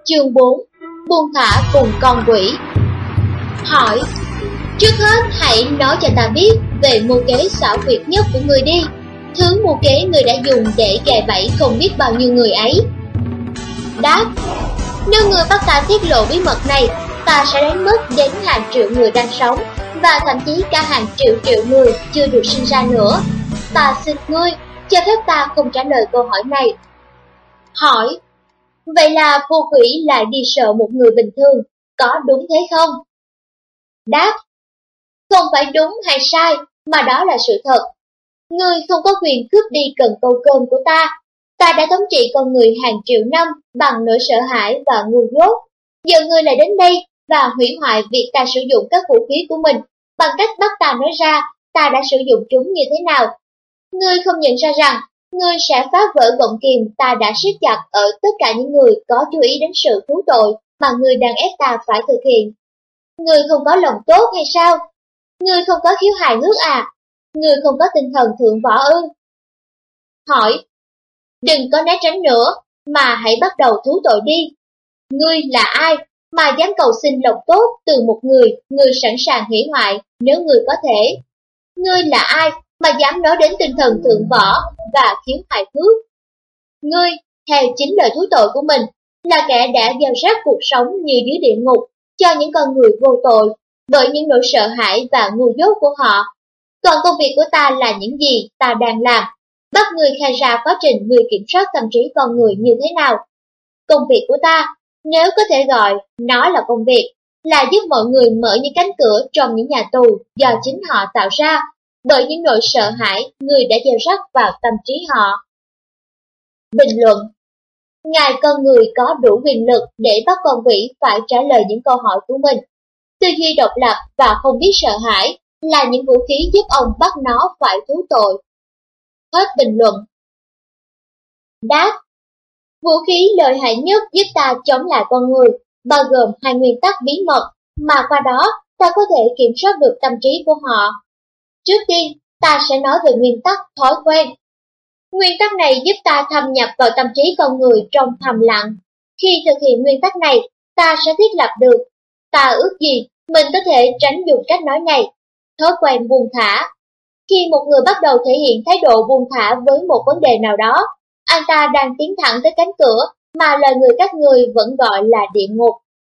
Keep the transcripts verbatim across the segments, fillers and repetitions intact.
Chương bốn. Buông thả cùng con quỷ. Hỏi: trước hết hãy nói cho ta biết về mưu kế xảo quyệt nhất của người đi. Thứ mưu kế người đã dùng để gài bẫy không biết bao nhiêu người ấy. Đáp: nếu người bắt ta tiết lộ bí mật này, ta sẽ đánh mất đến hàng triệu người đang sống, và thậm chí cả hàng triệu triệu người chưa được sinh ra nữa. Ta xin ngươi cho phép ta không trả lời câu hỏi này. Hỏi: vậy là vô quỷ lại đi sợ một người bình thường, có đúng thế không? Đáp: không phải đúng hay sai, mà đó là sự thật. Ngươi không có quyền cướp đi cần câu cơm của ta. Ta đã thống trị con người hàng triệu năm bằng nỗi sợ hãi và ngu dốt. Giờ ngươi lại đến đây và hủy hoại việc ta sử dụng các vũ khí của mình bằng cách bắt ta nói ra ta đã sử dụng chúng như thế nào. Ngươi không nhận ra rằng ngươi sẽ phá vỡ gọng kìm ta đã siết chặt ở tất cả những người có chú ý đến sự thú tội mà ngươi đang ép ta phải thực hiện. Ngươi không có lòng tốt hay sao? Ngươi không có khiếu hài hước à? Ngươi không có tinh thần thượng võ ư? Hỏi: đừng có né tránh nữa, mà hãy bắt đầu thú tội đi. Ngươi là ai mà dám cầu xin lòng tốt từ một người ngươi sẵn sàng hủy hoại nếu ngươi có thể? Ngươi là ai mà dám nói đến tinh thần thượng võ và khiếu hài hước? Ngươi, theo chính lời thú tội của mình, là kẻ đã gieo rắc cuộc sống như dưới địa ngục cho những con người vô tội bởi những nỗi sợ hãi và ngu dốt của họ. Còn công việc của ta là những gì ta đang làm, bắt người khai ra quá trình người kiểm soát tâm trí con người như thế nào. Công việc của ta, nếu có thể gọi nó là công việc, là giúp mọi người mở những cánh cửa trong những nhà tù do chính họ tạo ra bởi những nỗi sợ hãi người đã gieo rắc vào tâm trí họ. Bình luận: ngài con người có đủ quyền lực để bắt con quỷ phải trả lời những câu hỏi của mình. Tư duy độc lập và không biết sợ hãi là những vũ khí giúp ông bắt nó phải thú tội. Hết bình luận. Đáp: vũ khí lợi hại nhất giúp ta chống lại con người bao gồm hai nguyên tắc bí mật mà qua đó ta có thể kiểm soát được tâm trí của họ. Trước tiên, ta sẽ nói về nguyên tắc thói quen. Nguyên tắc này giúp ta thâm nhập vào tâm trí con người trong thầm lặng. Khi thực hiện nguyên tắc này, ta sẽ thiết lập được, ta ước gì mình có thể tránh dùng cách nói này, thói quen buông thả. Khi một người bắt đầu thể hiện thái độ buông thả với một vấn đề nào đó, anh ta đang tiến thẳng tới cánh cửa mà lời người các ngươi vẫn gọi là địa ngục.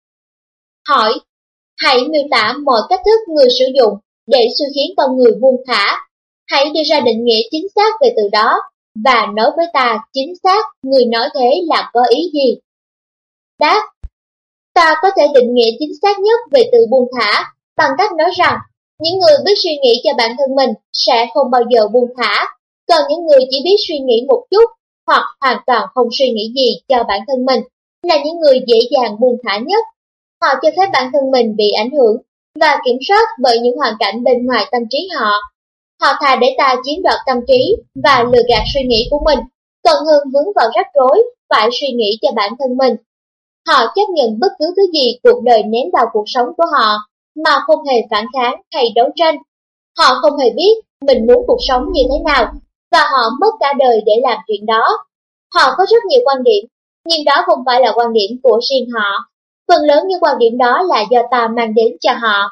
Hỏi: hãy miêu tả mọi cách thức người sử dụng để xui khiến con người buông thả. Hãy đưa ra định nghĩa chính xác về từ đó, và nói với ta chính xác người nói thế là có ý gì. Đáp: ta có thể định nghĩa chính xác nhất về từ buông thả bằng cách nói rằng những người biết suy nghĩ cho bản thân mình sẽ không bao giờ buông thả, còn những người chỉ biết suy nghĩ một chút hoặc hoàn toàn không suy nghĩ gì cho bản thân mình là những người dễ dàng buông thả nhất. Họ cho phép bản thân mình bị ảnh hưởng và kiểm soát bởi những hoàn cảnh bên ngoài tâm trí họ. Họ thà để ta chiếm đoạt tâm trí và lừa gạt suy nghĩ của mình, còn hơn vướng vào rắc rối phải suy nghĩ cho bản thân mình. Họ chấp nhận bất cứ thứ gì cuộc đời ném vào cuộc sống của họ mà không hề phản kháng hay đấu tranh. Họ không hề biết mình muốn cuộc sống như thế nào và họ mất cả đời để làm chuyện đó. Họ có rất nhiều quan điểm, nhưng đó không phải là quan điểm của riêng họ. Phần lớn những quan điểm đó là do ta mang đến cho họ.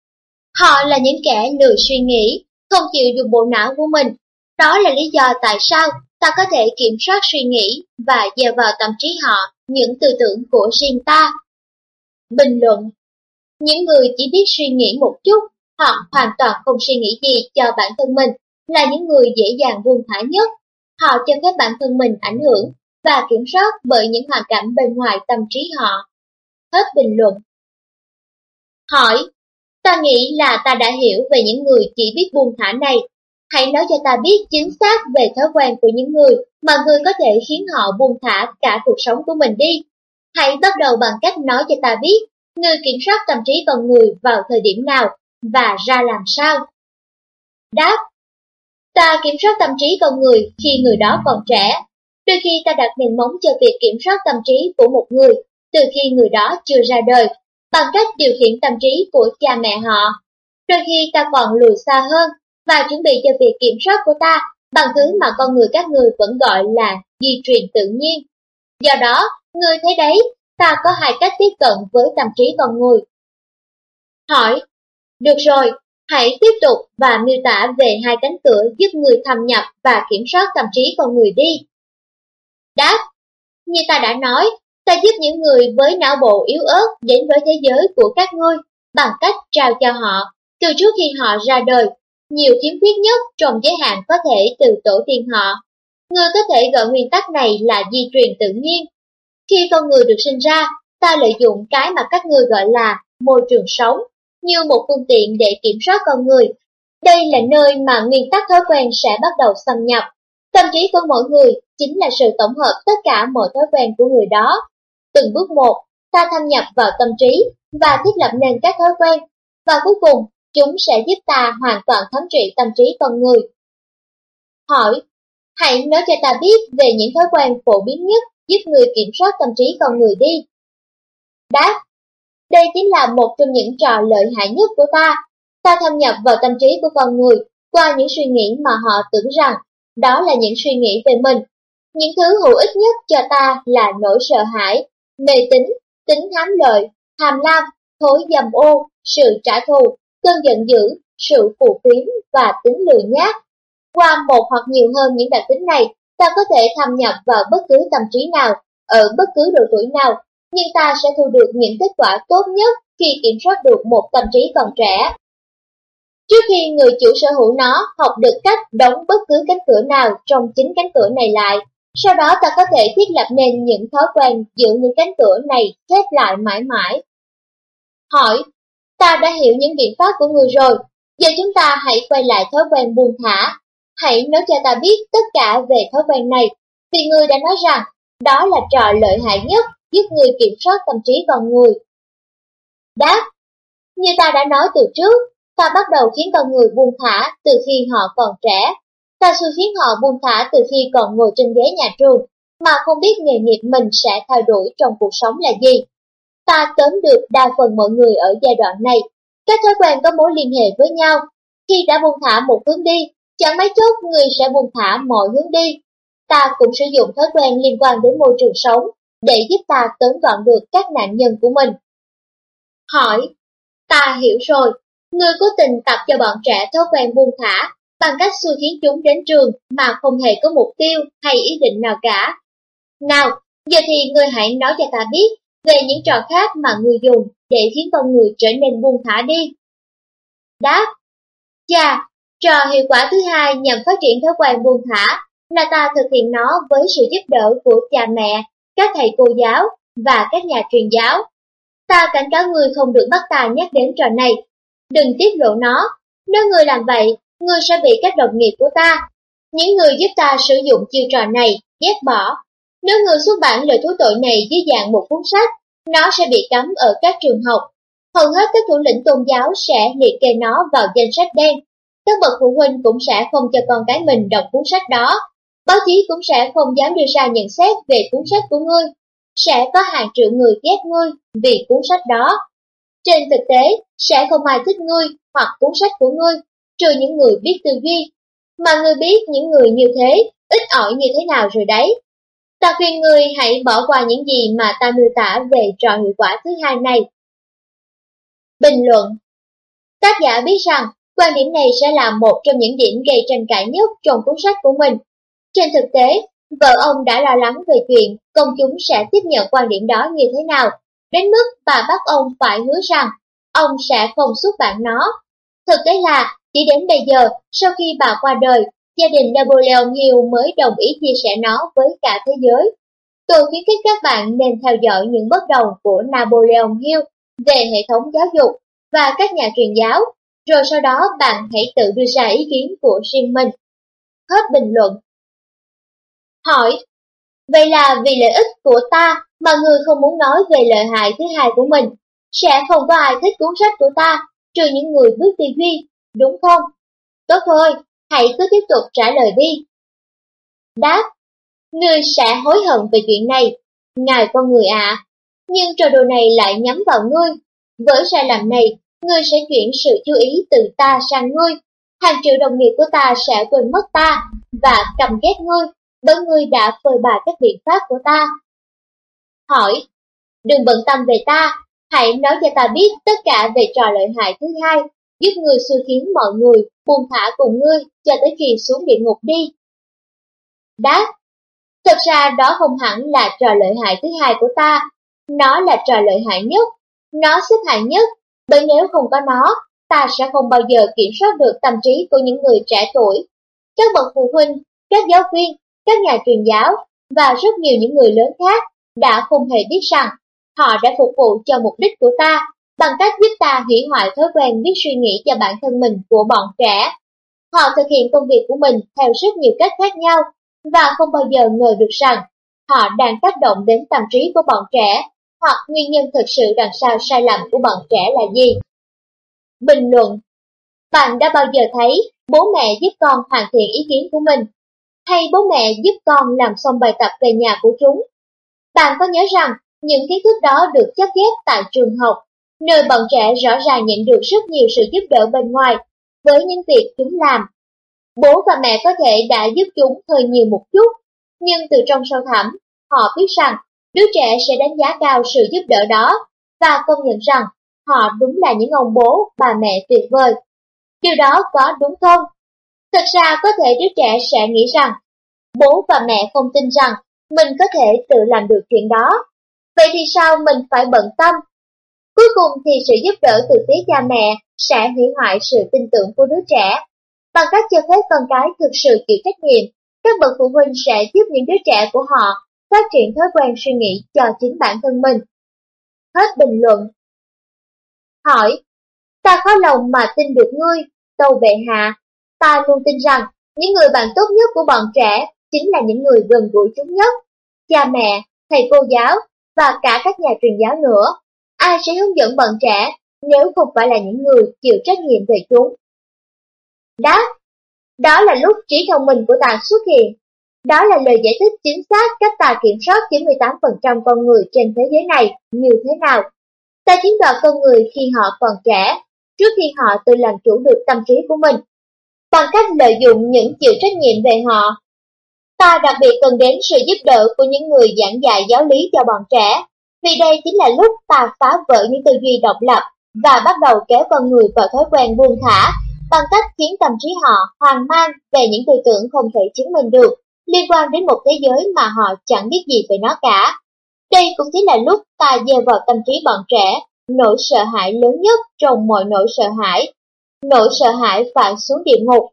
Họ là những kẻ lười suy nghĩ, không chịu dùng bộ não của mình. Đó là lý do tại sao ta có thể kiểm soát suy nghĩ và gieo vào tâm trí họ những tư tưởng của riêng ta. Bình luận: những người chỉ biết suy nghĩ một chút hoặc hoàn toàn không suy nghĩ gì cho bản thân mình là những người dễ dàng buông thả nhất. Họ cho phép bản thân mình ảnh hưởng và kiểm soát bởi những hoàn cảnh bên ngoài tâm trí họ. Hết bình luận. Hỏi: ta nghĩ là ta đã hiểu về những người chỉ biết buông thả này. Hãy nói cho ta biết chính xác về thói quen của những người mà ngươi có thể khiến họ buông thả cả cuộc sống của mình đi. Hãy bắt đầu bằng cách nói cho ta biết ngươi kiểm soát tâm trí con người vào thời điểm nào và ra làm sao. Đáp: ta kiểm soát tâm trí con người khi người đó còn trẻ. Đôi khi ta đặt nền móng cho việc kiểm soát tâm trí của một người từ khi người đó chưa ra đời, bằng cách điều khiển tâm trí của cha mẹ họ. Đôi khi ta còn lùi xa hơn và chuẩn bị cho việc kiểm soát của ta bằng thứ mà con người các ngươi vẫn gọi là di truyền tự nhiên. Do đó, ngươi thấy đấy, ta có hai cách tiếp cận với tâm trí con người. Hỏi, được rồi, hãy tiếp tục và miêu tả về hai cánh cửa giúp người thâm nhập và kiểm soát tâm trí con người đi. Đáp, như ta đã nói, ta giúp những người với não bộ yếu ớt đến với thế giới của các ngươi bằng cách trao cho họ, từ trước khi họ ra đời, nhiều khiếm khuyết nhất trong giới hạn có thể từ tổ tiên họ. Ngươi có thể gọi nguyên tắc này là di truyền tự nhiên. Khi con người được sinh ra, ta lợi dụng cái mà các ngươi gọi là môi trường sống như một phương tiện để kiểm soát con người. Đây là nơi mà nguyên tắc thói quen sẽ bắt đầu xâm nhập. Tâm trí của mỗi người chính là sự tổng hợp tất cả mọi thói quen của người đó. Từng bước một, ta thâm nhập vào tâm trí và thiết lập nên các thói quen, và cuối cùng chúng sẽ giúp ta hoàn toàn thống trị tâm trí con người. Hỏi, hãy nói cho ta biết về những thói quen phổ biến nhất giúp người kiểm soát tâm trí con người đi. Đáp, đây chính là một trong những trò lợi hại nhất của ta. Ta thâm nhập vào tâm trí của con người qua những suy nghĩ mà họ tưởng rằng đó là những suy nghĩ về mình. Những thứ hữu ích nhất cho ta là nỗi sợ hãi, mê tín, tính hám lợi, tham lam, thói dâm ô, sự trả thù, cơn giận dữ, sự phù phiếm và tính lười nhác. Qua một hoặc nhiều hơn những đặc tính này, ta có thể thâm nhập vào bất cứ tâm trí nào, ở bất cứ độ tuổi nào, nhưng ta sẽ thu được những kết quả tốt nhất khi kiểm soát được một tâm trí còn trẻ. Trước khi người chủ sở hữu nó học được cách đóng bất cứ cánh cửa nào trong chính cánh cửa này lại, sau đó ta có thể thiết lập nên những thói quen giữ những cánh cửa này khép lại mãi mãi. Hỏi, ta đã hiểu những biện pháp của người rồi, giờ chúng ta hãy quay lại thói quen buông thả. Hãy nói cho ta biết tất cả về thói quen này, vì người đã nói rằng đó là trò lợi hại nhất giúp người kiểm soát tâm trí con người. Đáp, như ta đã nói từ trước, ta bắt đầu khiến con người buông thả từ khi họ còn trẻ. Ta xui khiến họ buông thả từ khi còn ngồi trên ghế nhà trường, mà không biết nghề nghiệp mình sẽ theo đuổi trong cuộc sống là gì. Ta tóm được đa phần mọi người ở giai đoạn này. Các thói quen có mối liên hệ với nhau. Khi đã buông thả một hướng đi, chẳng mấy chốc người sẽ buông thả mọi hướng đi. Ta cũng sử dụng thói quen liên quan đến môi trường sống để giúp ta tóm gọn được các nạn nhân của mình. Hỏi, ta hiểu rồi, người cố tình tập cho bọn trẻ thói quen buông thả bằng cách xui khiến chúng đến trường mà không hề có mục tiêu hay ý định nào cả. Nào, giờ thì người hãy nói cho ta biết về những trò khác mà người dùng để khiến con người trở nên buông thả đi. Đáp, chà, trò hiệu quả thứ hai nhằm phát triển thói quen buông thả là ta thực hiện nó với sự giúp đỡ của cha mẹ, các thầy cô giáo và các nhà truyền giáo. Ta cảnh cáo người không được bắt ta nhắc đến trò này. Đừng tiết lộ nó. Nếu người làm vậy, người sẽ bị các đồng nghiệp của ta, những người giúp ta sử dụng chiêu trò này, ghét bỏ. Nếu người xuất bản lời thú tội này dưới dạng một cuốn sách, nó sẽ bị cấm ở các trường học. Hầu hết các thủ lĩnh tôn giáo sẽ liệt kê nó vào danh sách đen. Các bậc phụ huynh cũng sẽ không cho con cái mình đọc cuốn sách đó. Báo chí cũng sẽ không dám đưa ra nhận xét về cuốn sách của ngươi. Sẽ có hàng triệu người ghét ngươi vì cuốn sách đó. Trên thực tế, sẽ không ai thích ngươi hoặc cuốn sách của ngươi, trừ những người biết tư duy. Mà ngươi biết những người như thế, ít ỏi như thế nào rồi đấy. Ta khuyên ngươi hãy bỏ qua những gì mà ta miêu tả về trò hiệu quả thứ hai này. Bình luận. Tác giả biết rằng quan điểm này sẽ là một trong những điểm gây tranh cãi nhất trong cuốn sách của mình. Trên thực tế, vợ ông đã lo lắng về chuyện công chúng sẽ tiếp nhận quan điểm đó như thế nào, đến mức bà bắt ông phải hứa rằng ông sẽ không xuất bản nó. Thực tế là, chỉ đến bây giờ, sau khi bà qua đời, gia đình Napoleon Hill mới đồng ý chia sẻ nó với cả thế giới. Tôi khuyến khích các bạn nên theo dõi những bất đồng của Napoleon Hill về hệ thống giáo dục và các nhà truyền giáo, rồi sau đó bạn hãy tự đưa ra ý kiến của riêng mình. Hết bình luận. Hỏi, vậy là vì lợi ích của ta mà người không muốn nói về lợi hại thứ hai của mình. Sẽ không có ai thích cuốn sách của ta, trừ những người biết tư duy, đúng không? Tốt thôi, hãy cứ tiếp tục trả lời đi. Đáp, ngươi sẽ hối hận về chuyện này, ngài con người ạ. Nhưng trò đùa này lại nhắm vào ngươi. Với sai lầm này, ngươi sẽ chuyển sự chú ý từ ta sang ngươi. Hàng triệu đồng nghiệp của ta sẽ quên mất ta và căm ghét ngươi, bởi ngươi đã phơi bày các biện pháp của ta. Hỏi, đừng bận tâm về ta, hãy nói cho ta biết tất cả về trò lợi hại thứ hai, giúp ngươi xui khiến mọi người buông thả cùng ngươi cho tới khi xuống địa ngục đi. Đáp, thật ra đó không hẳn là trò lợi hại thứ hai của ta, nó là trò lợi hại nhất, nó xếp hạng nhất, bởi nếu không có nó, ta sẽ không bao giờ kiểm soát được tâm trí của những người trẻ tuổi. Các bậc phụ huynh, các giáo viên, các nhà truyền giáo và rất nhiều những người lớn khác đã không hề biết rằng họ đã phục vụ cho mục đích của ta bằng cách giúp ta hủy hoại thói quen biết suy nghĩ cho bản thân mình của bọn trẻ. Họ thực hiện công việc của mình theo rất nhiều cách khác nhau và không bao giờ ngờ được rằng họ đang tác động đến tâm trí của bọn trẻ hoặc nguyên nhân thực sự đằng sau sai lầm của bọn trẻ là gì. Bình luận. Bạn đã bao giờ thấy bố mẹ giúp con hoàn thiện ý kiến của mình, hay bố mẹ giúp con làm xong bài tập về nhà của chúng? Bạn có nhớ rằng những kiến thức đó được chắt ghép tại trường học, nơi bọn trẻ rõ ràng nhận được rất nhiều sự giúp đỡ bên ngoài với những việc chúng làm. Bố và mẹ có thể đã giúp chúng hơi nhiều một chút, nhưng từ trong sâu thẳm, họ biết rằng đứa trẻ sẽ đánh giá cao sự giúp đỡ đó và công nhận rằng họ đúng là những ông bố, bà mẹ tuyệt vời. Điều đó có đúng không? Thật ra có thể đứa trẻ sẽ nghĩ rằng bố và mẹ không tin rằng mình có thể tự làm được chuyện đó. Vậy thì sao mình phải bận tâm? Cuối cùng thì sự giúp đỡ từ phía cha mẹ sẽ hủy hoại sự tin tưởng của đứa trẻ. Bằng cách cho phép con cái thực sự chịu trách nhiệm, các bậc phụ huynh sẽ giúp những đứa trẻ của họ phát triển thói quen suy nghĩ cho chính bản thân mình. Hết bình luận. Hỏi, ta khó lòng mà tin được ngươi, tâu bệ hạ. Ta luôn tin rằng những người bạn tốt nhất của bọn trẻ chính là những người gần gũi chúng nhất. Cha mẹ, thầy cô giáo và cả các nhà truyền giáo nữa. Ai sẽ hướng dẫn bọn trẻ nếu không phải là những người chịu trách nhiệm về chúng? Đáp, đó là lúc trí thông minh của ta xuất hiện. Đó là lời giải thích chính xác cách ta kiểm soát chín mươi tám phần trăm con người trên thế giới này như thế nào. Ta chiếm đoạt con người khi họ còn trẻ, trước khi họ tự làm chủ được tâm trí của mình, bằng cách lợi dụng những chịu trách nhiệm về họ. Ta đặc biệt cần đến sự giúp đỡ của những người giảng dạy giáo lý cho bọn trẻ, vì đây chính là lúc ta phá vỡ những tư duy độc lập và bắt đầu kéo con người vào thói quen buông thả, bằng cách khiến tâm trí họ hoang mang về những tư tưởng không thể chứng minh được, liên quan đến một thế giới mà họ chẳng biết gì về nó cả. Đây cũng chính là lúc ta gieo vào tâm trí bọn trẻ nỗi sợ hãi lớn nhất trong mọi nỗi sợ hãi, nỗi sợ hãi phải xuống địa ngục.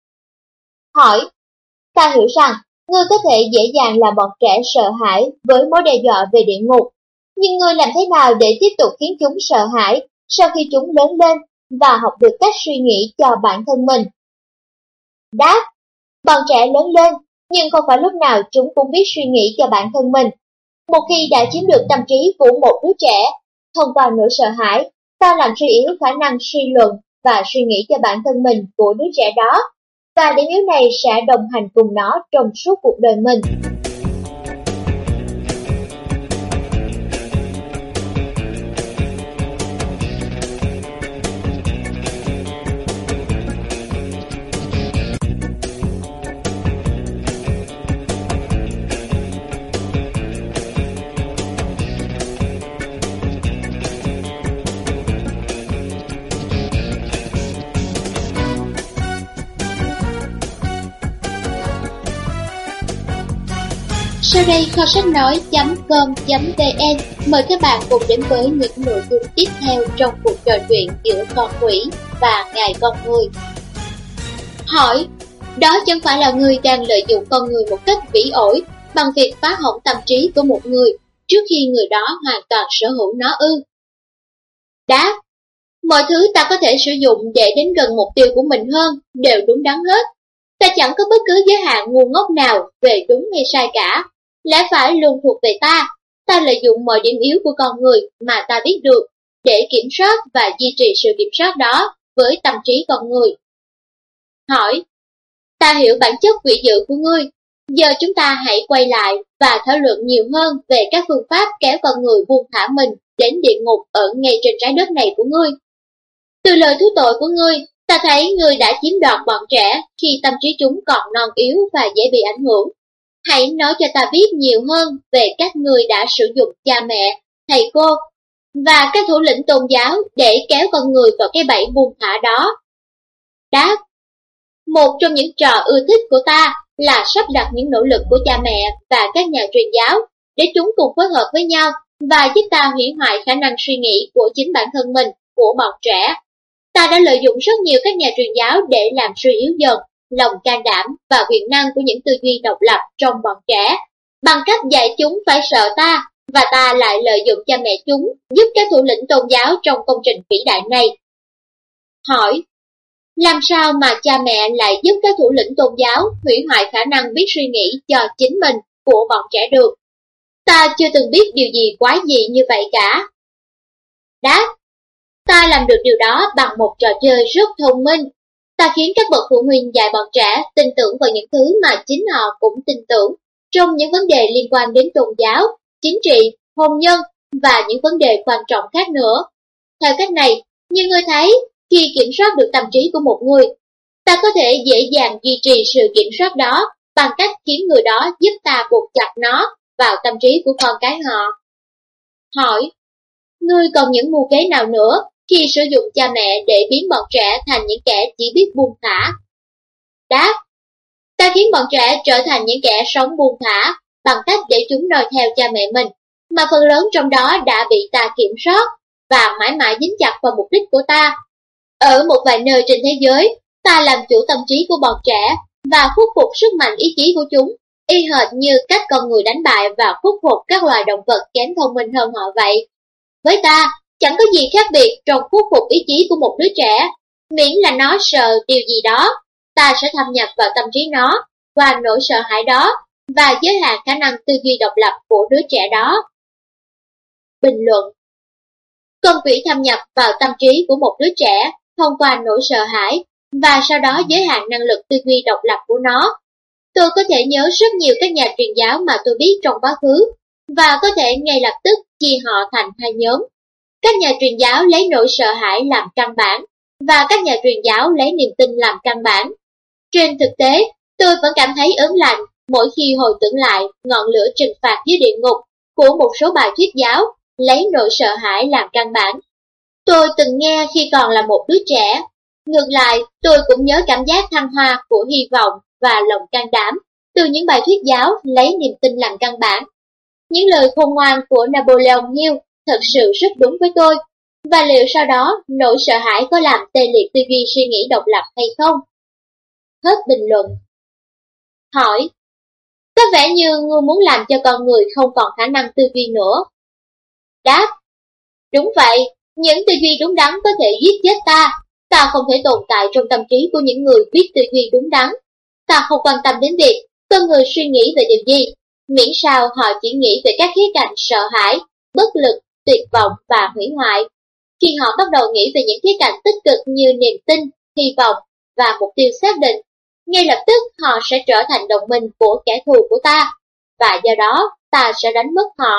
Hỏi, ta hiểu rằng ngươi có thể dễ dàng làm bọn trẻ sợ hãi với mối đe dọa về địa ngục, nhưng ngươi làm thế nào để tiếp tục khiến chúng sợ hãi sau khi chúng lớn lên và học được cách suy nghĩ cho bản thân mình? Đáp, bọn trẻ lớn lên, nhưng không phải lúc nào chúng cũng biết suy nghĩ cho bản thân mình. Một khi đã chiếm được tâm trí của một đứa trẻ, thông qua nỗi sợ hãi, ta làm suy yếu khả năng suy luận và suy nghĩ cho bản thân mình của đứa trẻ đó, và điểm yếu này sẽ đồng hành cùng nó trong suốt cuộc đời mình. Sau đây kho sách nói chấm com chấm vn mời các bạn cùng đến với những nội dung tiếp theo trong cuộc trò chuyện giữa con quỷ và ngài con người. Hỏi, đó chẳng phải là người đang lợi dụng con người một cách vĩ ổi bằng việc phá hỏng tâm trí của một người trước khi người đó hoàn toàn sở hữu nó ư? Đáp, mọi thứ ta có thể sử dụng để đến gần mục tiêu của mình hơn đều đúng đắn hết. Ta chẳng có bất cứ giới hạn ngu ngốc nào về đúng hay sai cả. Lẽ phải luôn thuộc về ta. Ta lợi dụng mọi điểm yếu của con người mà ta biết được để kiểm soát và duy trì sự kiểm soát đó với tâm trí con người. Hỏi, ta hiểu bản chất quỷ dữ của ngươi. Giờ chúng ta hãy quay lại và thảo luận nhiều hơn về các phương pháp kéo con người buông thả mình đến địa ngục ở ngay trên trái đất này của ngươi. Từ lời thú tội của ngươi, ta thấy ngươi đã chiếm đoạt bọn trẻ khi tâm trí chúng còn non yếu và dễ bị ảnh hưởng. Hãy nói cho ta biết nhiều hơn về cách ngươi đã sử dụng cha mẹ, thầy cô và các thủ lĩnh tôn giáo để kéo con người vào cái bẫy buông thả đó? Đáp: một trong những trò ưa thích của ta là sắp đặt những nỗ lực của cha mẹ và các nhà truyền giáo để chúng cùng phối hợp với nhau và giúp ta hủy hoại khả năng suy nghĩ của chính bản thân mình, của bọn trẻ. Ta đã lợi dụng rất nhiều các nhà truyền giáo để làm suy yếu dần lòng can đảm và quyền năng của những tư duy độc lập trong bọn trẻ, bằng cách dạy chúng phải sợ ta, và ta lại lợi dụng cha mẹ chúng giúp các thủ lĩnh tôn giáo trong công trình vĩ đại này. Hỏi: làm sao mà cha mẹ lại giúp các thủ lĩnh tôn giáo hủy hoại khả năng biết suy nghĩ cho chính mình của bọn trẻ được? Ta chưa từng biết điều gì quái dị như vậy cả. Đáp: ta làm được điều đó bằng một trò chơi rất thông minh. Ta khiến các bậc phụ huynh dạy bọn trẻ tin tưởng vào những thứ mà chính họ cũng tin tưởng trong những vấn đề liên quan đến tôn giáo, chính trị, hôn nhân và những vấn đề quan trọng khác nữa. Theo cách này, như ngươi thấy, khi kiểm soát được tâm trí của một người, ta có thể dễ dàng duy trì sự kiểm soát đó bằng cách khiến người đó giúp ta buộc chặt nó vào tâm trí của con cái họ. Hỏi: ngươi còn những mưu kế nào nữa khi sử dụng cha mẹ để biến bọn trẻ thành những kẻ chỉ biết buông thả? Đáp: ta khiến bọn trẻ trở thành những kẻ sống buông thả bằng cách để chúng noi theo cha mẹ mình, mà phần lớn trong đó đã bị ta kiểm soát và mãi mãi dính chặt vào mục đích của ta. Ở một vài nơi trên thế giới, ta làm chủ tâm trí của bọn trẻ và khuất phục sức mạnh ý chí của chúng, y hệt như cách con người đánh bại và khuất phục các loài động vật kém thông minh hơn họ vậy. Với ta, chẳng có gì khác biệt trong khuất phục ý chí của một đứa trẻ, miễn là nó sợ điều gì đó, ta sẽ thâm nhập vào tâm trí nó qua nỗi sợ hãi đó và giới hạn khả năng tư duy độc lập của đứa trẻ đó. Bình luận: con quỷ thâm nhập vào tâm trí của một đứa trẻ thông qua nỗi sợ hãi và sau đó giới hạn năng lực tư duy độc lập của nó. Tôi có thể nhớ rất nhiều các nhà truyền giáo mà tôi biết trong quá khứ và có thể ngay lập tức chia họ thành hai nhóm. Các nhà truyền giáo lấy nỗi sợ hãi làm căn bản và các nhà truyền giáo lấy niềm tin làm căn bản. Trên thực tế, tôi vẫn cảm thấy ớn lạnh mỗi khi hồi tưởng lại ngọn lửa trừng phạt dưới địa ngục của một số bài thuyết giáo lấy nỗi sợ hãi làm căn bản. Tôi từng nghe khi còn là một đứa trẻ. Ngược lại, tôi cũng nhớ cảm giác thăng hoa của hy vọng và lòng can đảm từ những bài thuyết giáo lấy niềm tin làm căn bản. Những lời khôn ngoan của Napoleon Hill thật sự rất đúng với tôi. Và liệu sau đó nỗi sợ hãi có làm tê liệt tư duy suy nghĩ độc lập hay không? Hết bình luận. Hỏi: có vẻ như ngươi muốn làm cho con người không còn khả năng tư duy nữa. Đáp: đúng vậy, những tư duy đúng đắn có thể giết chết ta. Ta không thể tồn tại trong tâm trí của những người biết tư duy đúng đắn. Ta không quan tâm đến việc con người suy nghĩ về điều gì, miễn sao họ chỉ nghĩ về các khía cạnh sợ hãi, bất lực, tuyệt vọng và hủy hoại. Khi họ bắt đầu nghĩ về những khía cạnh tích cực như niềm tin, hy vọng và mục tiêu xác định, ngay lập tức họ sẽ trở thành đồng minh của kẻ thù của ta, và do đó ta sẽ đánh mất họ.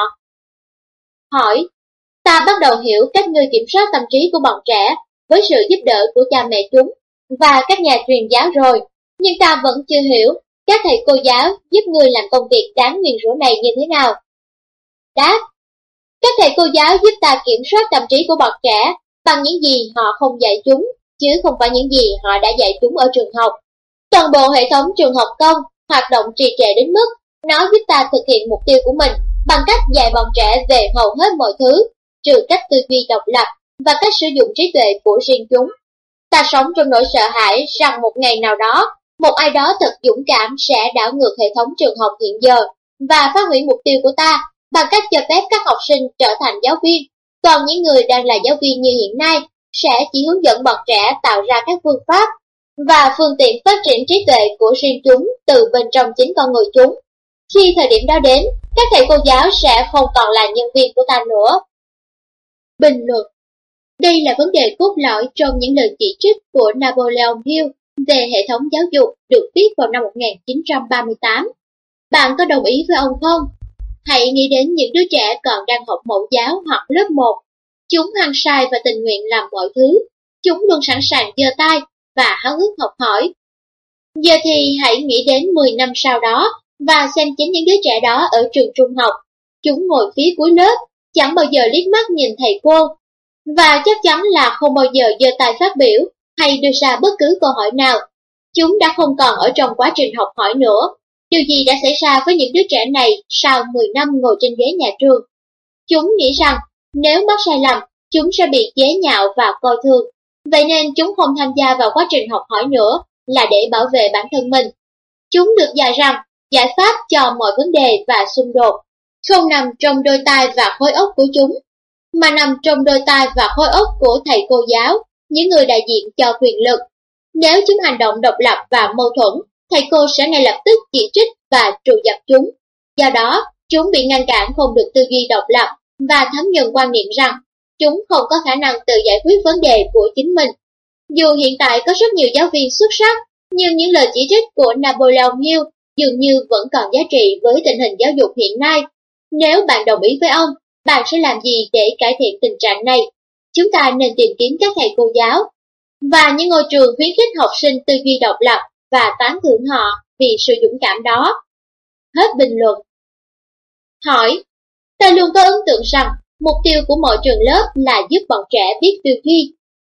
Hỏi: ta bắt đầu hiểu cách ngươi kiểm soát tâm trí của bọn trẻ với sự giúp đỡ của cha mẹ chúng và các nhà truyền giáo rồi, nhưng ta vẫn chưa hiểu các thầy cô giáo giúp ngươi làm công việc đáng nguyền rủa này như thế nào. Đáp: các thầy cô giáo giúp ta kiểm soát tâm trí của bọn trẻ bằng những gì họ không dạy chúng, chứ không phải những gì họ đã dạy chúng ở trường học. Toàn bộ hệ thống trường học công hoạt động trì trệ đến mức nó giúp ta thực hiện mục tiêu của mình bằng cách dạy bọn trẻ về hầu hết mọi thứ, trừ cách tư duy độc lập và cách sử dụng trí tuệ của riêng chúng. Ta sống trong nỗi sợ hãi rằng một ngày nào đó, một ai đó thật dũng cảm sẽ đảo ngược hệ thống trường học hiện giờ và phá hủy mục tiêu của ta bằng cách cho phép các học sinh trở thành giáo viên, còn những người đang là giáo viên như hiện nay sẽ chỉ hướng dẫn bọn trẻ tạo ra các phương pháp và phương tiện phát triển trí tuệ của riêng chúng từ bên trong chính con người chúng. Khi thời điểm đó đến, các thầy cô giáo sẽ không còn là nhân viên của ta nữa. Bình luận: đây là vấn đề cốt lõi trong những lời chỉ trích của Napoleon Hill về hệ thống giáo dục được viết vào năm một nghìn chín trăm ba mươi tám. Bạn có đồng ý với ông không? Hãy nghĩ đến những đứa trẻ còn đang học mẫu giáo hoặc lớp một. Chúng hăng say và tình nguyện làm mọi thứ. Chúng luôn sẵn sàng giơ tay và háo hức học hỏi. Giờ thì hãy nghĩ đến mười năm sau đó và xem chính những đứa trẻ đó ở trường trung học. Chúng ngồi phía cuối lớp, chẳng bao giờ liếc mắt nhìn thầy cô, và chắc chắn là không bao giờ giơ tay phát biểu hay đưa ra bất cứ câu hỏi nào. Chúng đã không còn ở trong quá trình học hỏi nữa. Điều gì đã xảy ra với những đứa trẻ này sau mười năm ngồi trên ghế nhà trường? Chúng nghĩ rằng nếu mắc sai lầm, chúng sẽ bị chế nhạo và coi thường. Vậy nên chúng không tham gia vào quá trình học hỏi nữa là để bảo vệ bản thân mình. Chúng được dạy rằng giải pháp cho mọi vấn đề và xung đột không nằm trong đôi tai và khối óc của chúng, mà nằm trong đôi tai và khối óc của thầy cô giáo, những người đại diện cho quyền lực. Nếu chúng hành động độc lập và mâu thuẫn, thầy cô sẽ ngay lập tức chỉ trích và trù dập chúng. Do đó, chúng bị ngăn cản không được tư duy độc lập và thấm nhuần quan niệm rằng chúng không có khả năng tự giải quyết vấn đề của chính mình. Dù hiện tại có rất nhiều giáo viên xuất sắc, nhưng những lời chỉ trích của Napoleon Hill dường như vẫn còn giá trị với tình hình giáo dục hiện nay. Nếu bạn đồng ý với ông, bạn sẽ làm gì để cải thiện tình trạng này? Chúng ta nên tìm kiếm các thầy cô giáo và những ngôi trường khuyến khích học sinh tư duy độc lập và tán thưởng họ vì sự dũng cảm đó. Hết bình luận. Hỏi: ta luôn có ấn tượng rằng mục tiêu của mọi trường lớp là giúp bọn trẻ biết tư duy.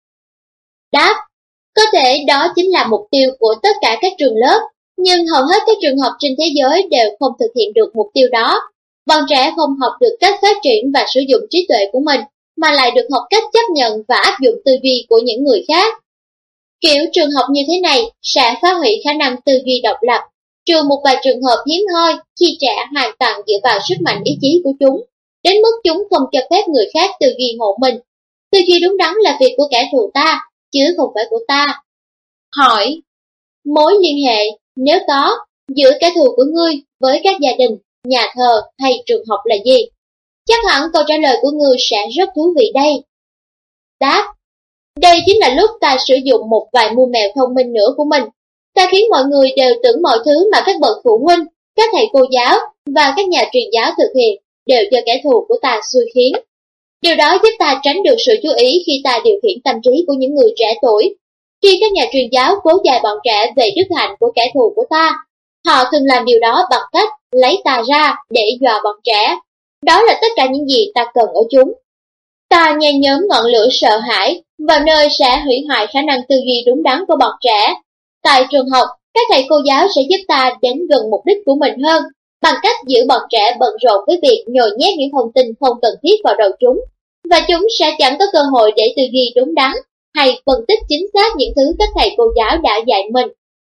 Đáp: có thể đó chính là mục tiêu của tất cả các trường lớp, nhưng hầu hết các trường học trên thế giới đều không thực hiện được mục tiêu đó. Bọn trẻ không học được cách phát triển và sử dụng trí tuệ của mình, mà lại được học cách chấp nhận và áp dụng tư duy của những người khác. Kiểu trường học như thế này sẽ phá hủy khả năng tư duy độc lập, trừ một vài trường hợp hiếm hoi khi trẻ hoàn toàn dựa vào sức mạnh ý chí của chúng, đến mức chúng không cho phép người khác tư duy hộ mình. Tư duy đúng đắn là việc của kẻ thù ta, chứ không phải của ta. Hỏi: mối liên hệ, nếu có, giữa kẻ thù của ngươi với các gia đình, nhà thờ hay trường học là gì? Chắc hẳn câu trả lời của ngươi sẽ rất thú vị đây. Đáp: đây chính là lúc ta sử dụng một vài mưu mẹo thông minh nữa của mình. Ta khiến mọi người đều tưởng mọi thứ mà các bậc phụ huynh, các thầy cô giáo và các nhà truyền giáo thực hiện đều do kẻ thù của ta xui khiến. Điều đó giúp ta tránh được sự chú ý khi ta điều khiển tâm trí của những người trẻ tuổi. Khi các nhà truyền giáo cố dạy bọn trẻ về đức hạnh của kẻ thù của ta, họ thường làm điều đó bằng cách lấy ta ra để dọa bọn trẻ. Đó là tất cả những gì ta cần ở chúng. Ta nhen nhóm ngọn lửa sợ hãi vào nơi sẽ hủy hoại khả năng tư duy đúng đắn của bọn trẻ. Tại trường học, các thầy cô giáo sẽ giúp ta đến gần mục đích của mình hơn, bằng cách giữ bọn trẻ bận rộn với việc nhồi nhét những thông tin không cần thiết vào đầu chúng, và chúng sẽ chẳng có cơ hội để tư duy đúng đắn hay phân tích chính xác những thứ các thầy cô giáo đã dạy mình.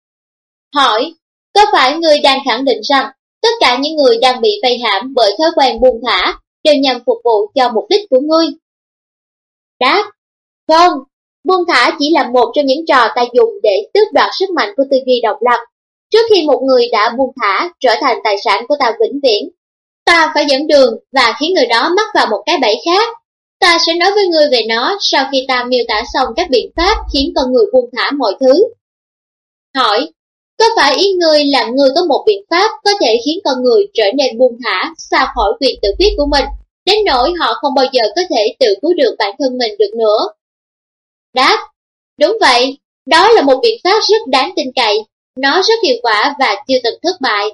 Hỏi: có phải ngươi đang khẳng định rằng tất cả những người đang bị vây hãm bởi thói quen buông thả đều nhằm phục vụ cho mục đích của ngươi? Đáp: không, buông thả chỉ là một trong những trò ta dùng để tước đoạt sức mạnh của tư duy độc lập. Trước khi một người đã buông thả trở thành tài sản của ta vĩnh viễn, ta phải dẫn đường và khiến người đó mắc vào một cái bẫy khác. Ta sẽ nói với ngươi về nó sau khi ta miêu tả xong các biện pháp khiến con người buông thả mọi thứ. Hỏi: có phải ý ngươi là ngươi có một biện pháp có thể khiến con người trở nên buông thả xa khỏi quyền tự quyết của mình, đến nỗi họ không bao giờ có thể tự cứu được bản thân mình được nữa? Đáp: đúng vậy, đó là một biện pháp rất đáng tin cậy, nó rất hiệu quả và chưa từng thất bại.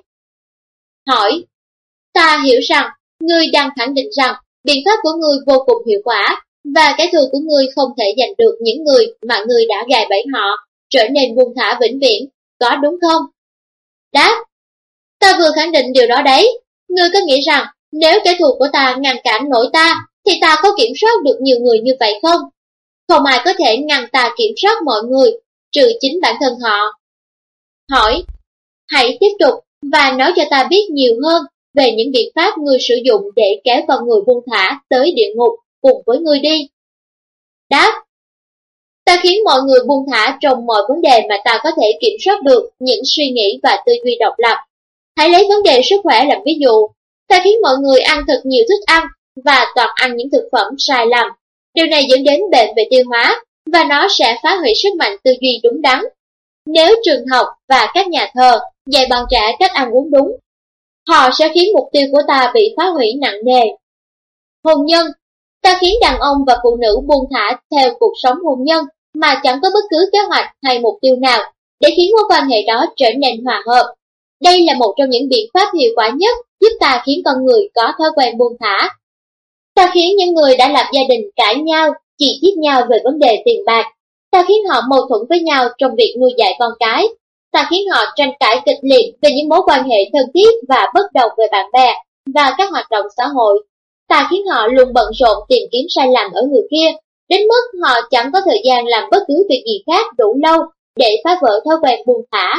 Hỏi: ta hiểu rằng ngươi đang khẳng định rằng biện pháp của ngươi vô cùng hiệu quả, và kẻ thù của ngươi không thể giành được những người mà ngươi đã gài bẫy họ trở nên buông thả vĩnh viễn, có đúng không? Đáp: ta vừa khẳng định điều đó đấy. Ngươi có nghĩ rằng nếu kẻ thù của ta ngăn cản nổi ta, thì ta có kiểm soát được nhiều người như vậy không? Không ai có thể ngăn ta kiểm soát mọi người, trừ chính bản thân họ. Hỏi: hãy tiếp tục và nói cho ta biết nhiều hơn về những biện pháp ngươi sử dụng để kéo con người buông thả tới địa ngục cùng với ngươi đi. Đáp: ta khiến mọi người buông thả trong mọi vấn đề mà ta có thể kiểm soát được những suy nghĩ và tư duy độc lập. Hãy lấy vấn đề sức khỏe làm ví dụ. Ta khiến mọi người ăn thật nhiều thức ăn và toàn ăn những thực phẩm sai lầm. Điều này dẫn đến bệnh về tiêu hóa, và nó sẽ phá hủy sức mạnh tư duy đúng đắn. Nếu trường học và các nhà thờ dạy bọn trẻ cách ăn uống đúng, họ sẽ khiến mục tiêu của ta bị phá hủy nặng nề. Hôn nhân. Ta khiến đàn ông và phụ nữ buông thả theo cuộc sống hôn nhân mà chẳng có bất cứ kế hoạch hay mục tiêu nào để khiến mối quan hệ đó trở nên hòa hợp. Đây là một trong những biện pháp hiệu quả nhất giúp ta khiến con người có thói quen buông thả. Ta khiến những người đã lập gia đình cãi nhau, chỉ giết nhau về vấn đề tiền bạc. Ta khiến họ mâu thuẫn với nhau trong việc nuôi dạy con cái. Ta khiến họ tranh cãi kịch liệt về những mối quan hệ thân thiết và bất đồng về bạn bè và các hoạt động xã hội. Ta khiến họ luôn bận rộn tìm kiếm sai lầm ở người kia, đến mức họ chẳng có thời gian làm bất cứ việc gì khác đủ lâu để phá vỡ thói quen buông thả.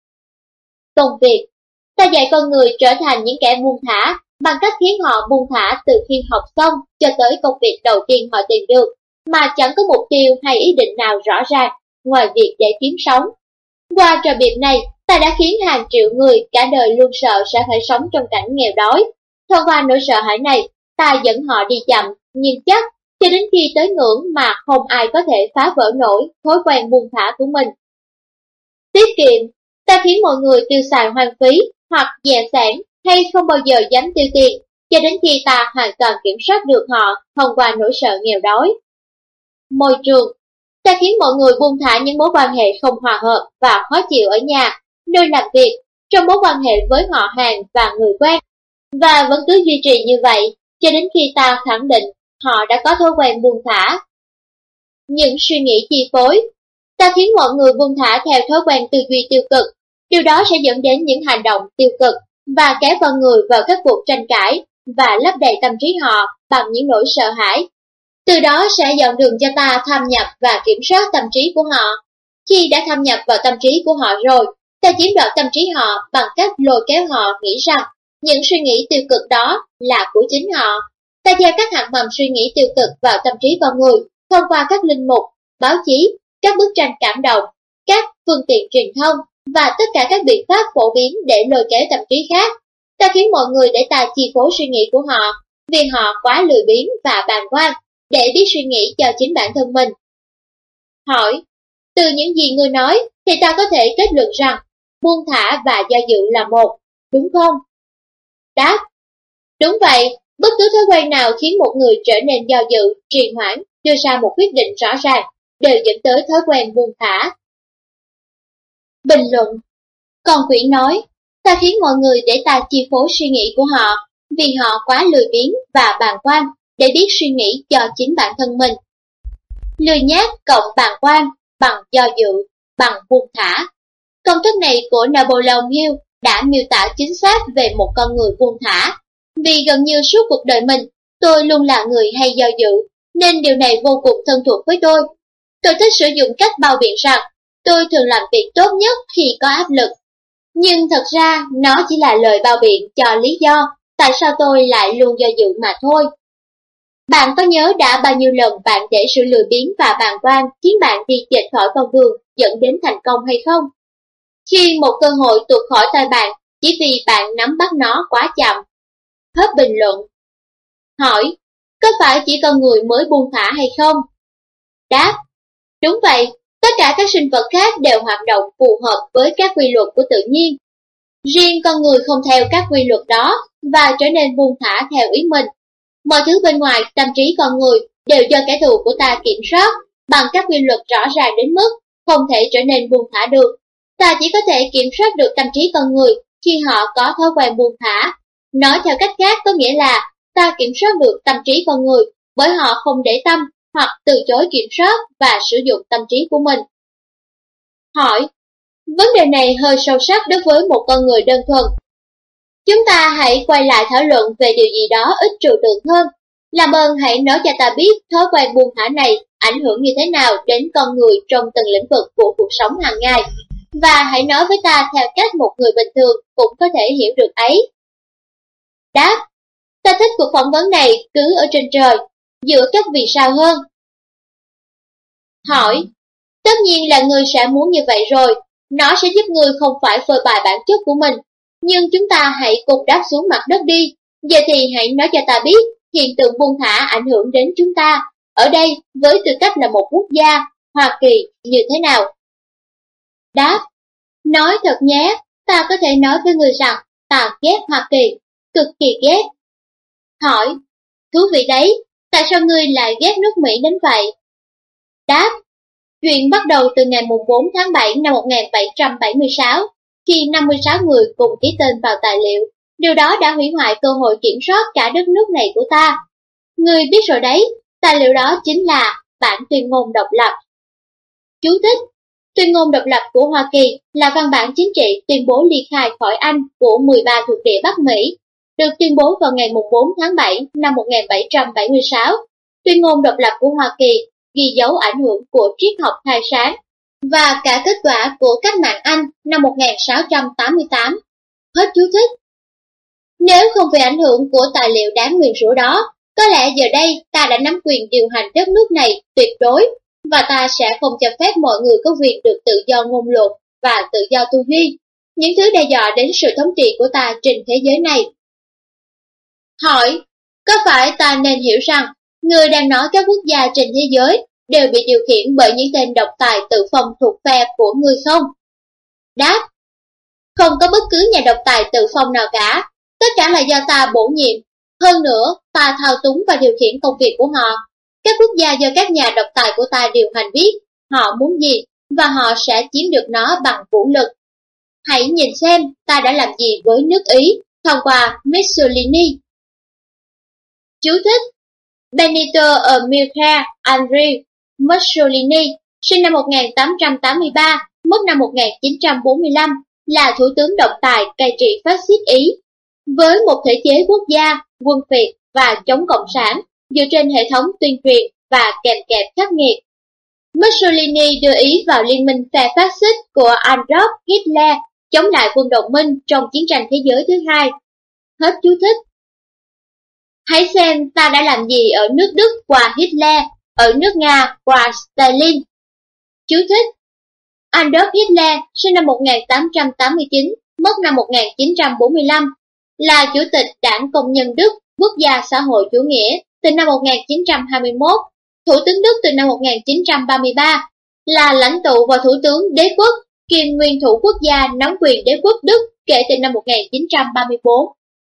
Công việc. Ta dạy con người trở thành những kẻ buông thả bằng cách khiến họ buông thả từ khi học xong cho tới công việc đầu tiên họ tìm được, mà chẳng có mục tiêu hay ý định nào rõ ràng ngoài việc để kiếm sống. Qua trò biệp này, ta đã khiến hàng triệu người cả đời luôn sợ sẽ phải sống trong cảnh nghèo đói. Thông qua nỗi sợ hãi này, ta dẫn họ đi chậm, nhưng chắc, cho đến khi tới ngưỡng mà không ai có thể phá vỡ nổi thói quen buông thả của mình. Tiết kiệm. Ta khiến mọi người tiêu xài hoang phí, hoặc dè sẻn, hay không bao giờ dám tiêu tiền, cho đến khi ta hoàn toàn kiểm soát được họ thông qua nỗi sợ nghèo đói. Môi trường. Ta khiến mọi người buông thả những mối quan hệ không hòa hợp và khó chịu ở nhà, nơi làm việc, trong mối quan hệ với họ hàng và người quen, và vẫn cứ duy trì như vậy cho đến khi ta khẳng định họ đã có thói quen buông thả. Những suy nghĩ chi phối. Ta khiến mọi người buông thả theo thói quen tư duy tiêu cực. Điều đó sẽ dẫn đến những hành động tiêu cực và kéo con người vào các cuộc tranh cãi và lấp đầy tâm trí họ bằng những nỗi sợ hãi. Từ đó sẽ dọn đường cho ta thâm nhập và kiểm soát tâm trí của họ. Khi đã thâm nhập vào tâm trí của họ rồi, ta chiếm đoạt tâm trí họ bằng cách lôi kéo họ nghĩ rằng những suy nghĩ tiêu cực đó là của chính họ. Ta gieo các hạt mầm suy nghĩ tiêu cực vào tâm trí con người thông qua các linh mục, báo chí, các bức tranh cảm động, các phương tiện truyền thông và tất cả các biện pháp phổ biến để lôi kéo tâm trí khác. Ta khiến mọi người để ta chi phối suy nghĩ của họ vì họ quá lười biếng và bàng quan để biết suy nghĩ cho chính bản thân mình. Hỏi. Từ những gì ngươi nói thì ta có thể kết luận rằng buông thả và do dự là một, đúng không? Đáp. Đúng vậy, bất cứ thói quen nào khiến một người trở nên do dự, trì hoãn, đưa ra một quyết định rõ ràng đều dẫn tới thói quen buông thả. Bình luận. Con quỷ nói, ta khiến mọi người để ta chi phối suy nghĩ của họ vì họ quá lười biếng và bàng quan để biết suy nghĩ cho chính bản thân mình. Lười nhác cộng bàng quan bằng do dự bằng buông thả. Công thức này của Napoleon Hill đã miêu tả chính xác về một con người buông thả. Vì gần như suốt cuộc đời mình, tôi luôn là người hay do dự, nên điều này vô cùng thân thuộc với tôi. Tôi thích sử dụng cách bao biện rằng tôi thường làm việc tốt nhất khi có áp lực. Nhưng thật ra nó chỉ là lời bao biện cho lý do tại sao tôi lại luôn do dự mà thôi. Bạn có nhớ đã bao nhiêu lần bạn để sự lười biếng và bàng quan khiến bạn đi chệch khỏi con đường dẫn đến thành công hay không? Khi một cơ hội tuột khỏi tay bạn chỉ vì bạn nắm bắt nó quá chậm. Hết bình luận. Hỏi. Có phải chỉ con người mới buông thả hay không? Đáp. Đúng vậy, tất cả các sinh vật khác đều hoạt động phù hợp với các quy luật của tự nhiên. Riêng con người không theo các quy luật đó và trở nên buông thả theo ý mình. Mọi thứ bên ngoài tâm trí con người đều do kẻ thù của ta kiểm soát bằng các quy luật rõ ràng đến mức không thể trở nên buông thả được. Ta chỉ có thể kiểm soát được tâm trí con người khi họ có thói quen buông thả. Nói theo cách khác có nghĩa là ta kiểm soát được tâm trí con người bởi họ không để tâm hoặc từ chối kiểm soát và sử dụng tâm trí của mình. Hỏi. Vấn đề này hơi sâu sắc đối với một con người đơn thuần. Chúng ta hãy quay lại thảo luận về điều gì đó ít trừu tượng hơn. Làm ơn hãy nói cho ta biết thói quen buông thả này ảnh hưởng như thế nào đến con người trong từng lĩnh vực của cuộc sống hàng ngày. Và hãy nói với ta theo cách một người bình thường cũng có thể hiểu được ấy. Đáp. Ta thích cuộc phỏng vấn này cứ ở trên trời, giữa các vì sao hơn. Hỏi. Tất nhiên là ngươi sẽ muốn như vậy rồi, nó sẽ giúp ngươi không phải phơi bày bản chất của mình. Nhưng chúng ta hãy cùng đáp xuống mặt đất đi. Giờ thì hãy nói cho ta biết hiện tượng buông thả ảnh hưởng đến chúng ta, ở đây với tư cách là một quốc gia, Hoa Kỳ, như thế nào? Đáp. Nói thật nhé, ta có thể nói với người rằng ta ghét Hoa Kỳ, cực kỳ ghét. Hỏi. Thú vị đấy, tại sao ngươi lại ghét nước Mỹ đến vậy? Đáp. Chuyện bắt đầu từ ngày bốn tháng bảy năm một nghìn bảy trăm bảy mươi sáu, khi năm mươi sáu người cùng ký tên vào tài liệu. Điều đó đã hủy hoại cơ hội kiểm soát cả đất nước này của ta. Ngươi biết rồi đấy, tài liệu đó chính là bản tuyên ngôn độc lập. Chú thích: Tuyên ngôn độc lập của Hoa Kỳ là văn bản chính trị tuyên bố ly khai khỏi Anh của mười ba thuộc địa Bắc Mỹ, được tuyên bố vào ngày bốn tháng bảy năm một nghìn bảy trăm bảy mươi sáu. Tuyên ngôn độc lập của Hoa Kỳ ghi dấu ảnh hưởng của triết học khai sáng và cả kết quả của cách mạng Anh năm một nghìn sáu trăm tám mươi tám. Hết chú thích. Nếu không vì ảnh hưởng của tài liệu đáng nguyền rủa đó, có lẽ giờ đây ta đã nắm quyền điều hành đất nước này tuyệt đối, và ta sẽ không cho phép mọi người có quyền được tự do ngôn luận và tự do tư duy, những thứ đe dọa đến sự thống trị của ta trên thế giới này. Hỏi: có phải ta nên hiểu rằng người đang nói các quốc gia trên thế giới đều bị điều khiển bởi những tên độc tài tự phong thuộc phe của ngươi không? Đáp: không có bất cứ nhà độc tài tự phong nào cả, tất cả là do ta bổ nhiệm. Hơn nữa, ta thao túng và điều khiển công việc của họ. Các quốc gia do các nhà độc tài của ta điều hành biết họ muốn gì, và họ sẽ chiếm được nó bằng vũ lực. Hãy nhìn xem ta đã làm gì với nước Ý thông qua Mussolini. Chú thích: Benito Amilcare Andrei Mussolini, sinh năm một nghìn tám trăm tám mươi ba, mất năm một nghìn chín trăm bốn mươi lăm, là thủ tướng độc tài cai trị phát xít Ý. Với một thể chế quốc gia, quân phiệt và chống cộng sản, dựa trên hệ thống tuyên truyền và kèm kẹp khắc nghiệt, Mussolini đưa Ý vào liên minh phe phát xít của Adolf Hitler chống lại quân đồng minh trong chiến tranh thế giới thứ hai. Hết chú thích. Hãy xem ta đã làm gì ở nước Đức qua Hitler, ở nước Nga qua Stalin. Chú thích: Adolf Hitler, sinh năm một nghìn tám trăm tám mươi chín, mất năm một nghìn chín trăm bốn mươi lăm, là chủ tịch Đảng Công nhân Đức Quốc gia xã hội chủ nghĩa từ năm một nghìn chín trăm hai mươi mốt, thủ tướng Đức từ năm một nghìn chín trăm ba mươi ba, là lãnh tụ và thủ tướng đế quốc kiêm nguyên thủ quốc gia nắm quyền đế quốc Đức kể từ năm một nghìn chín trăm ba mươi tư.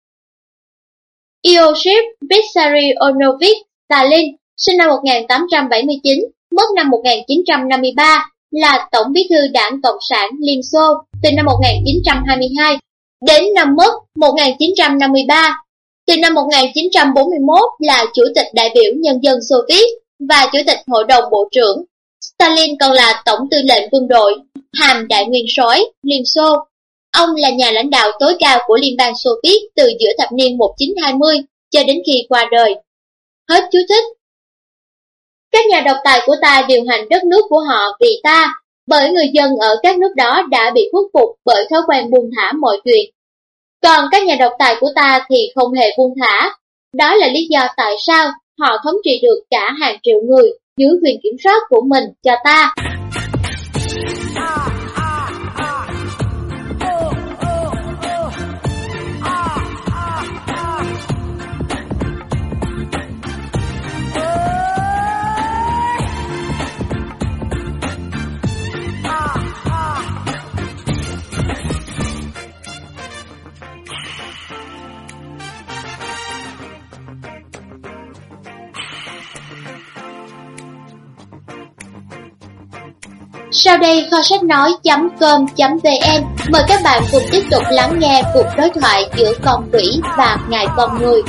Iosif Vissarionovich Stalin, sinh năm một nghìn tám trăm bảy mươi chín, mất năm một nghìn chín trăm năm mươi ba, là Tổng bí thư Đảng Cộng sản Liên Xô từ năm một nghìn chín trăm hai mươi hai đến năm mất một nghìn chín trăm năm mươi ba. Từ năm một nghìn chín trăm bốn mươi mốt là Chủ tịch Đại biểu Nhân dân Xô Viết và Chủ tịch Hội đồng Bộ trưởng. Stalin còn là Tổng tư lệnh quân đội, hàm đại nguyên soái Liên Xô. Ông là nhà lãnh đạo tối cao của Liên bang Xô Viết từ giữa thập niên một nghìn chín trăm hai mươi cho đến khi qua đời. Hết chú thích. Các nhà độc tài của ta điều hành đất nước của họ vì ta, bởi người dân ở các nước đó đã bị khuất phục bởi thói quen buông thả mọi chuyện. Còn các nhà độc tài của ta thì không hề buông thả. Đó là lý do tại sao họ thống trị được cả hàng triệu người dưới quyền kiểm soát của mình cho ta. Sau đây kho sách nói chấm com chấm vn mời các bạn cùng tiếp tục lắng nghe cuộc đối thoại giữa con quỷ và ngài con người.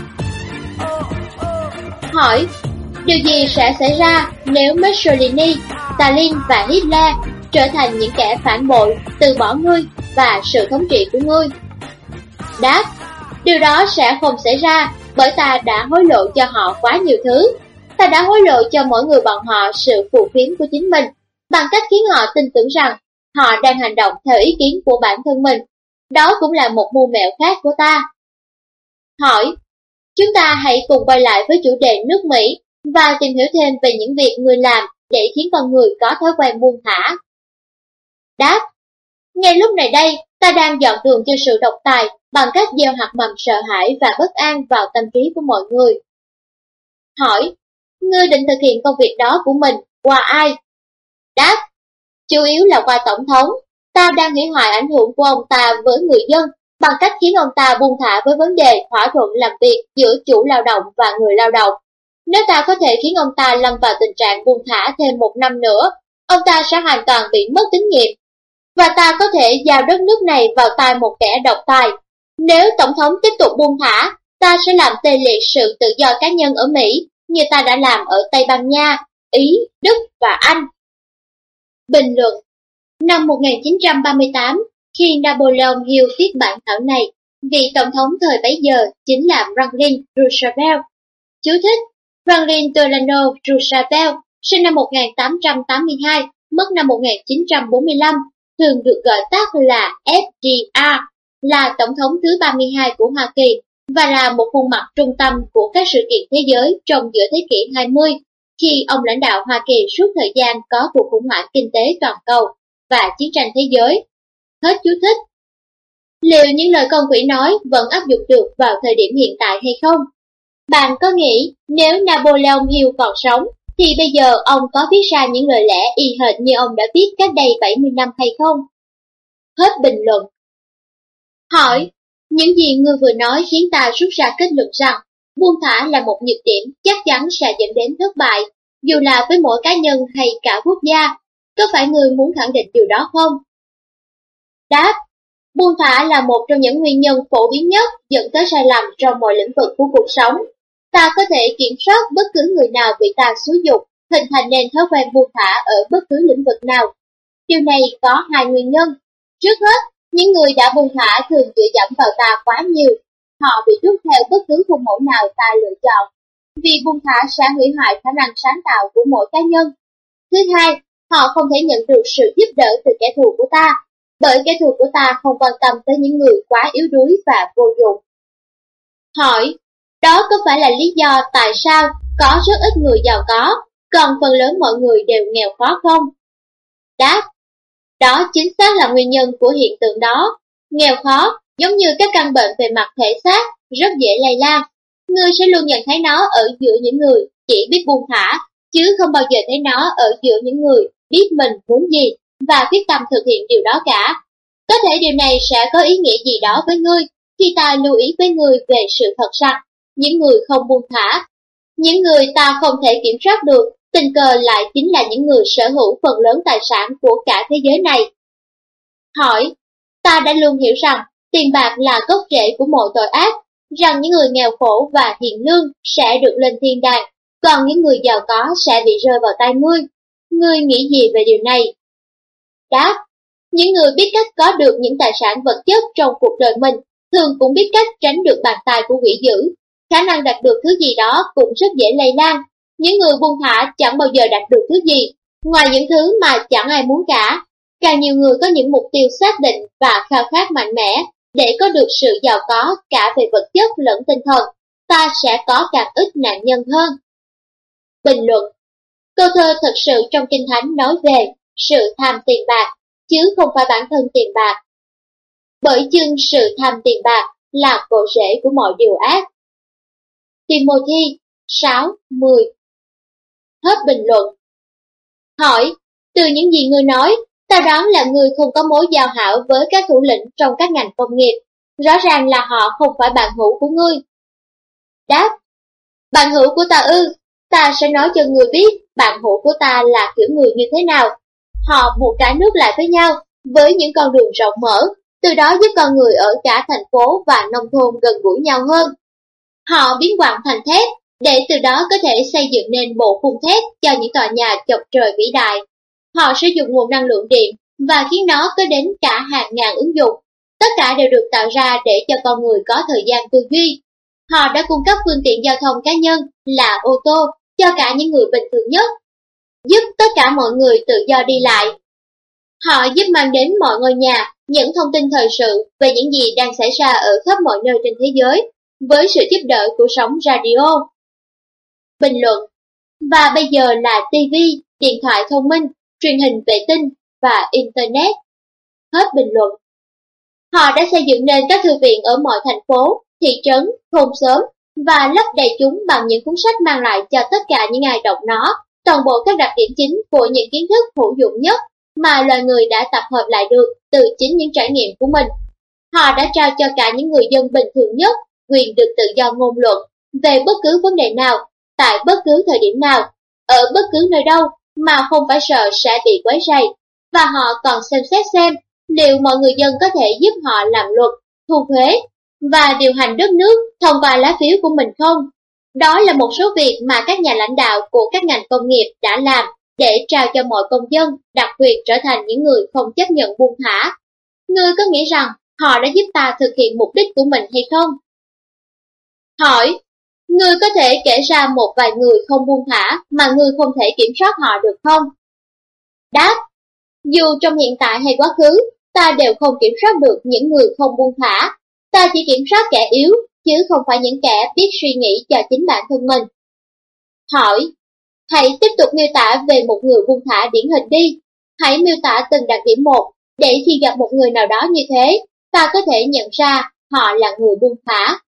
Hỏi: điều gì sẽ xảy ra nếu Mussolini, Stalin và Hitler trở thành những kẻ phản bội, từ bỏ ngươi và sự thống trị của ngươi? Đáp: điều đó sẽ không xảy ra, bởi ta đã hối lộ cho họ quá nhiều thứ. Ta đã hối lộ cho mỗi người bọn họ sự phù phiếm của chính mình, bằng cách khiến họ tin tưởng rằng họ đang hành động theo ý kiến của bản thân mình. Đó cũng là một mưu mẹo khác của ta. Hỏi: chúng ta hãy cùng quay lại với chủ đề nước Mỹ và tìm hiểu thêm về những việc người làm để khiến con người có thói quen buông thả. Đáp: ngay lúc này đây, ta đang dọn đường cho sự độc tài bằng cách gieo hạt mầm sợ hãi và bất an vào tâm trí của mọi người. Hỏi: ngươi định thực hiện công việc đó của mình qua ai? Đáp: chủ yếu là qua tổng thống. Ta đang hủy hoại ảnh hưởng của ông ta với người dân bằng cách khiến ông ta buông thả với vấn đề thỏa thuận làm việc giữa chủ lao động và người lao động. Nếu ta có thể khiến ông ta lâm vào tình trạng buông thả thêm một năm nữa, ông ta sẽ hoàn toàn bị mất tín nhiệm, và ta có thể giao đất nước này vào tay một kẻ độc tài. Nếu tổng thống tiếp tục buông thả, Ta sẽ làm tê liệt sự tự do cá nhân ở Mỹ như ta đã làm ở Tây Ban Nha, Ý, Đức và Anh. Bình luận. Năm một nghìn chín trăm ba mươi tám, khi Napoleon Hill viết bản thảo này, vị tổng thống thời bấy giờ chính là Franklin Roosevelt. Chú thích: Franklin Delano Roosevelt, sinh năm một nghìn tám trăm tám mươi hai, mất năm một nghìn chín trăm bốn mươi lăm, thường được gọi tắt là ép đê rờ, là tổng thống thứ ba mươi hai của Hoa Kỳ và là một khuôn mặt trung tâm của các sự kiện thế giới trong giữa thế kỷ hai mươi, khi ông lãnh đạo Hoa Kỳ suốt thời gian có cuộc khủng hoảng kinh tế toàn cầu và chiến tranh thế giới. Hết chú thích. Liệu những lời con quỷ nói vẫn áp dụng được vào thời điểm hiện tại hay không? Bạn có nghĩ nếu Napoleon Hill còn sống, thì bây giờ ông có viết ra những lời lẽ y hệt như ông đã viết cách đây bảy mươi năm hay không? Hết bình luận. Hỏi, những gì ngươi vừa nói khiến ta rút ra kết luận rằng buông thả là một nhược điểm chắc chắn sẽ dẫn đến thất bại, dù là với mỗi cá nhân hay cả quốc gia. Có phải ngươi muốn khẳng định điều đó không? Đáp, buông thả là một trong những nguyên nhân phổ biến nhất dẫn tới sai lầm trong mọi lĩnh vực của cuộc sống. Ta có thể kiểm soát bất cứ người nào bị ta xúi dục, hình thành nên thói quen buông thả ở bất cứ lĩnh vực nào. Điều này có hai nguyên nhân. Trước hết, những người đã buông thả thường dựa dẫm vào ta quá nhiều. Họ bị đút theo bất cứ khuôn mẫu nào ta lựa chọn. Vì buông thả sẽ hủy hoại khả năng sáng tạo của mỗi cá nhân. Thứ hai, họ không thể nhận được sự giúp đỡ từ kẻ thù của ta, bởi kẻ thù của ta không quan tâm tới những người quá yếu đuối và vô dụng. Hỏi, đó có phải là lý do tại sao có rất ít người giàu có, còn phần lớn mọi người đều nghèo khó không? Đáp, đó chính xác là nguyên nhân của hiện tượng đó. Nghèo khó, giống như các căn bệnh về mặt thể xác, rất dễ lây lan. Ngươi sẽ luôn nhận thấy nó ở giữa những người chỉ biết buông thả, chứ không bao giờ thấy nó ở giữa những người biết mình muốn gì và quyết tâm thực hiện điều đó cả. Có thể điều này sẽ có ý nghĩa gì đó với ngươi khi ta lưu ý với ngươi về sự thật rằng những người không buông thả, những người ta không thể kiểm soát được, tình cờ lại chính là những người sở hữu phần lớn tài sản của cả thế giới này. Hỏi, ta đã luôn hiểu rằng tiền bạc là gốc rễ của mọi tội ác, rằng những người nghèo khổ và hiền lương sẽ được lên thiên đàng, còn những người giàu có sẽ bị rơi vào tay ngươi. Ngươi nghĩ gì về điều này? Đáp, những người biết cách có được những tài sản vật chất trong cuộc đời mình thường cũng biết cách tránh được bàn tay của quỷ dữ. Khả năng đạt được thứ gì đó cũng rất dễ lây lan. Những người buông thả chẳng bao giờ đạt được thứ gì, ngoài những thứ mà chẳng ai muốn cả. Càng nhiều người có những mục tiêu xác định và khao khát mạnh mẽ để có được sự giàu có cả về vật chất lẫn tinh thần, ta sẽ có càng ít nạn nhân hơn. Bình luận. Câu thơ thật sự trong Kinh Thánh nói về sự tham tiền bạc, chứ không phải bản thân tiền bạc. Bởi chưng sự tham tiền bạc là cội rễ của mọi điều ác. Timothy sáu mười. Hết bình luận. Hỏi, từ những gì ngươi nói, ta đoán là ngươi không có mối giao hảo với các thủ lĩnh trong các ngành công nghiệp. Rõ ràng là họ không phải bạn hữu của ngươi. Đáp, bạn hữu của ta ư, ta sẽ nói cho ngươi biết bạn hữu của ta là kiểu người như thế nào. Họ buộc cả nước lại với nhau, với những con đường rộng mở, từ đó giúp con người ở cả thành phố và nông thôn gần gũi nhau hơn. Họ biến quặng thành thép, để từ đó có thể xây dựng nên bộ khung thép cho những tòa nhà chọc trời vĩ đại. Họ sử dụng nguồn năng lượng điện và khiến nó có đến cả hàng ngàn ứng dụng. Tất cả đều được tạo ra để cho con người có thời gian tư duy. Họ đã cung cấp phương tiện giao thông cá nhân là ô tô cho cả những người bình thường nhất, giúp tất cả mọi người tự do đi lại. Họ giúp mang đến mọi ngôi nhà những thông tin thời sự về những gì đang xảy ra ở khắp mọi nơi trên thế giới, với sự giúp đỡ của sóng radio. Bình luận. Và bây giờ là ti vi, điện thoại thông minh, truyền hình vệ tinh và Internet. Hết bình luận. Họ đã xây dựng nên các thư viện ở mọi thành phố, thị trấn, thôn xóm và lấp đầy chúng bằng những cuốn sách mang lại cho tất cả những ai đọc nó toàn bộ các đặc điểm chính của những kiến thức hữu dụng nhất mà loài người đã tập hợp lại được từ chính những trải nghiệm của mình. Họ đã trao cho cả những người dân bình thường nhất quyền được tự do ngôn luận về bất cứ vấn đề nào, tại bất cứ thời điểm nào, ở bất cứ nơi đâu mà không phải sợ sẽ bị quấy rầy. Và họ còn xem xét xem liệu mọi người dân có thể giúp họ làm luật, thu thuế, và điều hành đất nước thông qua lá phiếu của mình không? Đó là một số việc mà các nhà lãnh đạo của các ngành công nghiệp đã làm để trao cho mọi công dân đặc quyền trở thành những người không chấp nhận buông thả. Ngươi có nghĩ rằng họ đã giúp ta thực hiện mục đích của mình hay không? Hỏi, ngươi có thể kể ra một vài người không buông thả mà ngươi không thể kiểm soát họ được không? Đáp, dù trong hiện tại hay quá khứ, ta đều không kiểm soát được những người không buông thả. Ta chỉ kiểm soát kẻ yếu, chứ không phải những kẻ biết suy nghĩ cho chính bản thân mình. Hỏi, hãy tiếp tục miêu tả về một người buông thả điển hình đi. Hãy miêu tả từng đặc điểm một, để khi gặp một người nào đó như thế, ta có thể nhận ra họ là người buông thả.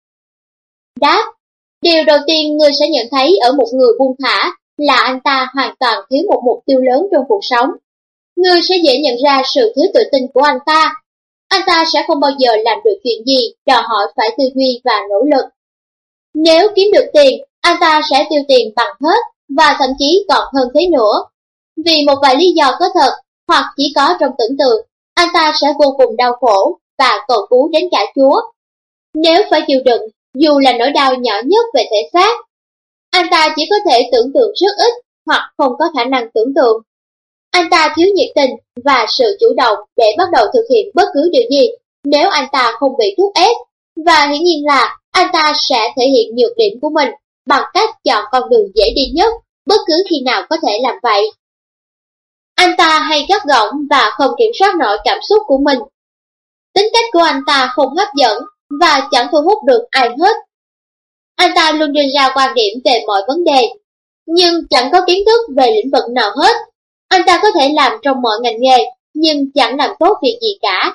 Đáp, điều đầu tiên ngươi sẽ nhận thấy ở một người buông thả là anh ta hoàn toàn thiếu một mục tiêu lớn trong cuộc sống. Ngươi sẽ dễ nhận ra sự thiếu tự tin của anh ta. Anh ta sẽ không bao giờ làm được chuyện gì đòi hỏi phải tư duy và nỗ lực. Nếu kiếm được tiền, anh ta sẽ tiêu tiền bằng hết và thậm chí còn hơn thế nữa. Vì một vài lý do có thật hoặc chỉ có trong tưởng tượng, anh ta sẽ vô cùng đau khổ và cầu cứu đến cả Chúa. Nếu phải chịu đựng, dù là nỗi đau nhỏ nhất về thể xác, anh ta chỉ có thể tưởng tượng rất ít hoặc không có khả năng tưởng tượng. Anh ta thiếu nhiệt tình và sự chủ động để bắt đầu thực hiện bất cứ điều gì nếu anh ta không bị thúc ép, và hiển nhiên là anh ta sẽ thể hiện nhược điểm của mình bằng cách chọn con đường dễ đi nhất bất cứ khi nào có thể làm vậy. Anh ta hay gắt gỏng và không kiểm soát nổi cảm xúc của mình. Tính cách của anh ta không hấp dẫn và chẳng thu hút được ai hết. Anh ta luôn đưa ra quan điểm về mọi vấn đề, nhưng chẳng có kiến thức về lĩnh vực nào hết. Anh ta có thể làm trong mọi ngành nghề, nhưng chẳng làm tốt việc gì cả.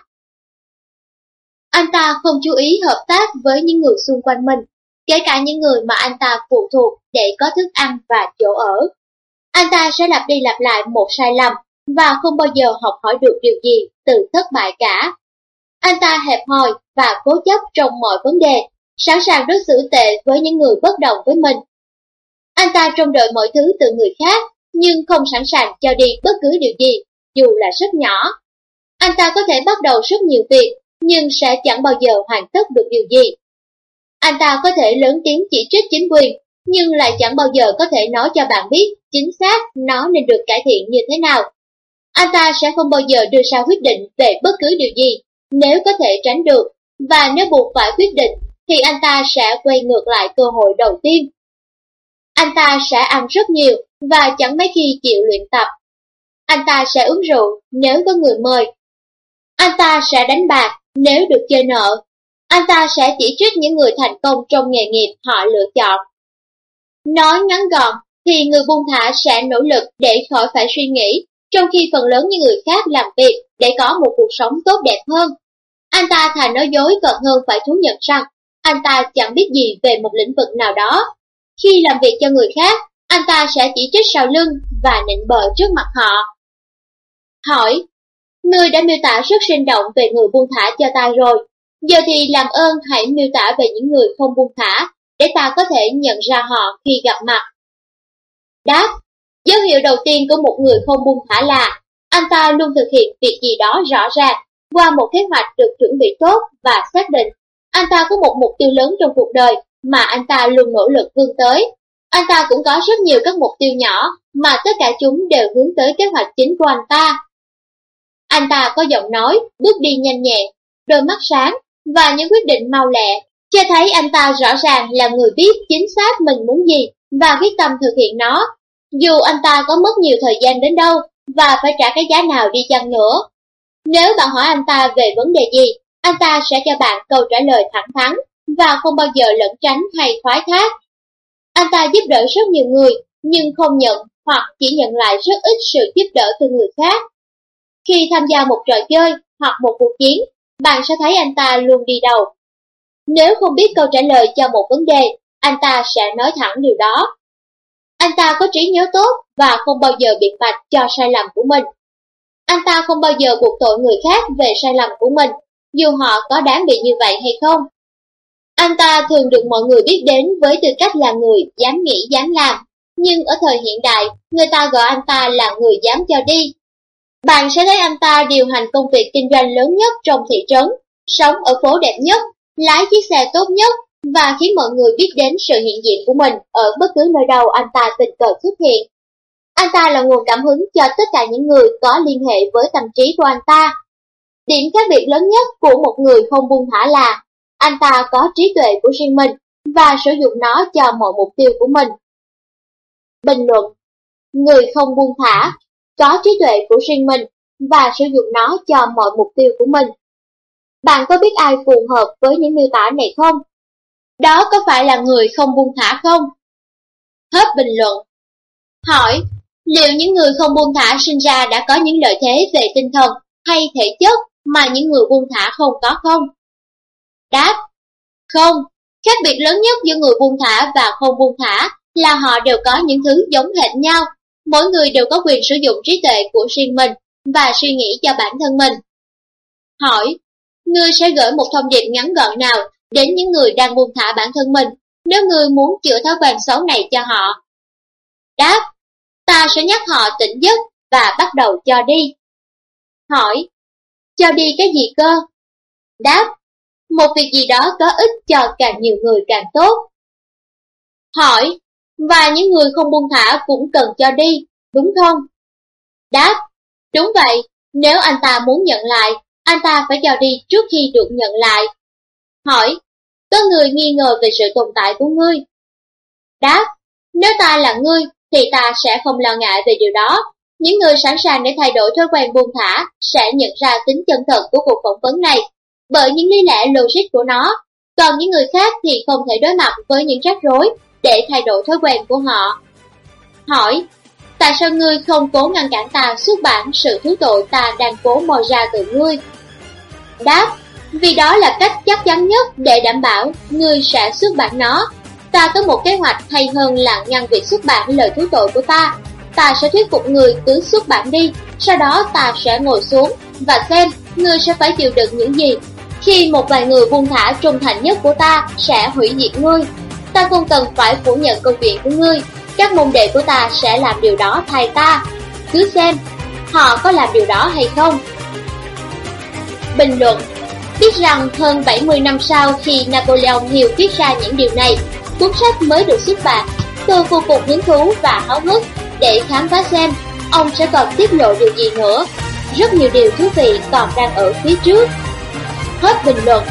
Anh ta không chú ý hợp tác với những người xung quanh mình, kể cả những người mà anh ta phụ thuộc để có thức ăn và chỗ ở. Anh ta sẽ lặp đi lặp lại một sai lầm và không bao giờ học hỏi được điều gì từ thất bại cả. Anh ta hẹp hòi và cố chấp trong mọi vấn đề, sẵn sàng đối xử tệ với những người bất đồng với mình. Anh ta trông đợi mọi thứ từ người khác, nhưng không sẵn sàng cho đi bất cứ điều gì, dù là rất nhỏ. Anh ta có thể bắt đầu rất nhiều việc, nhưng sẽ chẳng bao giờ hoàn tất được điều gì. Anh ta có thể lớn tiếng chỉ trích chính quyền, nhưng lại chẳng bao giờ có thể nói cho bạn biết chính xác nó nên được cải thiện như thế nào. Anh ta sẽ không bao giờ đưa ra quyết định về bất cứ điều gì, nếu có thể tránh được, và nếu buộc phải quyết định, thì anh ta sẽ quay ngược lại cơ hội đầu tiên. Anh ta sẽ ăn rất nhiều và chẳng mấy khi chịu luyện tập. Anh ta sẽ uống rượu nếu có người mời. Anh ta sẽ đánh bạc nếu được chơi nợ. Anh ta sẽ chỉ trích những người thành công trong nghề nghiệp họ lựa chọn. Nói ngắn gọn thì người buông thả sẽ nỗ lực để khỏi phải suy nghĩ, trong khi phần lớn những người khác làm việc để có một cuộc sống tốt đẹp hơn. Anh ta thà nói dối còn hơn phải thú nhận rằng anh ta chẳng biết gì về một lĩnh vực nào đó. Khi làm việc cho người khác, anh ta sẽ chỉ trích sau lưng và nịnh bợ trước mặt họ. Hỏi, ngươi đã miêu tả rất sinh động về người buông thả cho ta rồi. Giờ thì làm ơn hãy miêu tả về những người không buông thả, để ta có thể nhận ra họ khi gặp mặt. Đáp, dấu hiệu đầu tiên của một người không buông thả là anh ta luôn thực hiện việc gì đó rõ ràng, qua một kế hoạch được chuẩn bị tốt và xác định. Anh ta có một mục tiêu lớn trong cuộc đời mà anh ta luôn nỗ lực vươn tới. Anh ta cũng có rất nhiều các mục tiêu nhỏ mà tất cả chúng đều hướng tới kế hoạch chính của anh ta. Anh ta có giọng nói, bước đi nhanh nhẹn, đôi mắt sáng và những quyết định mau lẹ, cho thấy anh ta rõ ràng là người biết chính xác mình muốn gì và quyết tâm thực hiện nó, dù anh ta có mất nhiều thời gian đến đâu và phải trả cái giá nào đi chăng nữa. Nếu bạn hỏi anh ta về vấn đề gì, anh ta sẽ cho bạn câu trả lời thẳng thắn và không bao giờ lẩn tránh hay thoái thác. Anh ta giúp đỡ rất nhiều người, nhưng không nhận hoặc chỉ nhận lại rất ít sự giúp đỡ từ người khác. Khi tham gia một trò chơi hoặc một cuộc chiến, bạn sẽ thấy anh ta luôn đi đầu. Nếu không biết câu trả lời cho một vấn đề, anh ta sẽ nói thẳng điều đó. Anh ta có trí nhớ tốt và không bao giờ biện bạch cho sai lầm của mình. Anh ta không bao giờ buộc tội người khác về sai lầm của mình, dù họ có đáng bị như vậy hay không. Anh ta thường được mọi người biết đến với tư cách là người dám nghĩ dám làm, nhưng ở thời hiện đại, người ta gọi anh ta là người dám cho đi. Bạn sẽ thấy anh ta điều hành công việc kinh doanh lớn nhất trong thị trấn, sống ở phố đẹp nhất lái chiếc xe tốt nhất và khiến mọi người biết đến sự hiện diện của mình ở bất cứ nơi đâu anh ta tình cờ xuất hiện. Anh ta là nguồn cảm hứng cho tất cả những người có liên hệ với tâm trí của anh ta. Điểm khác biệt lớn nhất của một người không buông thả là anh ta có trí tuệ của riêng mình và sử dụng nó cho mọi mục tiêu của mình. Bình luận: người không buông thả, có trí tuệ của riêng mình và sử dụng nó cho mọi mục tiêu của mình. Bạn có biết ai phù hợp với những miêu tả này không? Đó có phải là người không buông thả không? Hết bình luận. Hỏi: liệu những người không buông thả sinh ra đã có những lợi thế về tinh thần hay thể chất mà những người buông thả không có không? Đáp: không. Khác biệt lớn nhất giữa người buông thả và không buông thả là họ đều có những thứ giống hệt nhau. Mỗi người đều có quyền sử dụng trí tuệ của riêng mình và suy nghĩ cho bản thân mình. Hỏi: ngươi sẽ gửi một thông điệp ngắn gọn nào đến những người đang buông thả bản thân mình nếu ngươi muốn chữa thói quen xấu này cho họ? Đáp: ta sẽ nhắc họ tỉnh giấc và bắt đầu cho đi. Hỏi: cho đi cái gì cơ? Đáp: một việc gì đó có ích cho càng nhiều người càng tốt. Hỏi: và những người không buông thả cũng cần cho đi, đúng không? Đáp: đúng vậy, nếu anh ta muốn nhận lại, anh ta phải cho đi trước khi được nhận lại. Hỏi: có người nghi ngờ về sự tồn tại của ngươi? Đáp: nếu ta là ngươi thì ta sẽ không lo ngại về điều đó. Những người sẵn sàng để thay đổi thói quen buông thả sẽ nhận ra tính chân thật của cuộc phỏng vấn này bởi những lý lẽ logic của nó, còn những người khác thì không thể đối mặt với những rắc rối để thay đổi thói quen của họ. Hỏi: tại sao ngươi không cố ngăn cản ta xuất bản sự thú tội ta đang cố moi ra từ ngươi? Đáp: vì đó là cách chắc chắn nhất để đảm bảo ngươi sẽ xuất bản nó. Ta có một kế hoạch hay hơn là ngăn việc xuất bản lời thú tội của ta. Ta sẽ thuyết phục ngươi cứ xuất bản đi, sau đó ta sẽ ngồi xuống và xem ngươi sẽ phải chịu đựng những gì. Khi một vài người buông thả trung thành nhất của ta sẽ hủy diệt ngươi. Ta không cần phải phủ nhận câu chuyện của ngươi, các môn đệ của ta sẽ làm điều đó thay ta. Cứ xem, họ có làm điều đó hay không? Bình luận: biết rằng hơn bảy mươi năm sau khi Napoleon Hill viết ra những điều này, cuốn sách mới được xuất bản, tôi vô cùng hứng thú và háo hức để khám phá xem ông sẽ còn tiết lộ điều gì nữa. Rất nhiều điều thú vị còn đang ở phía trước. Hết bình luận.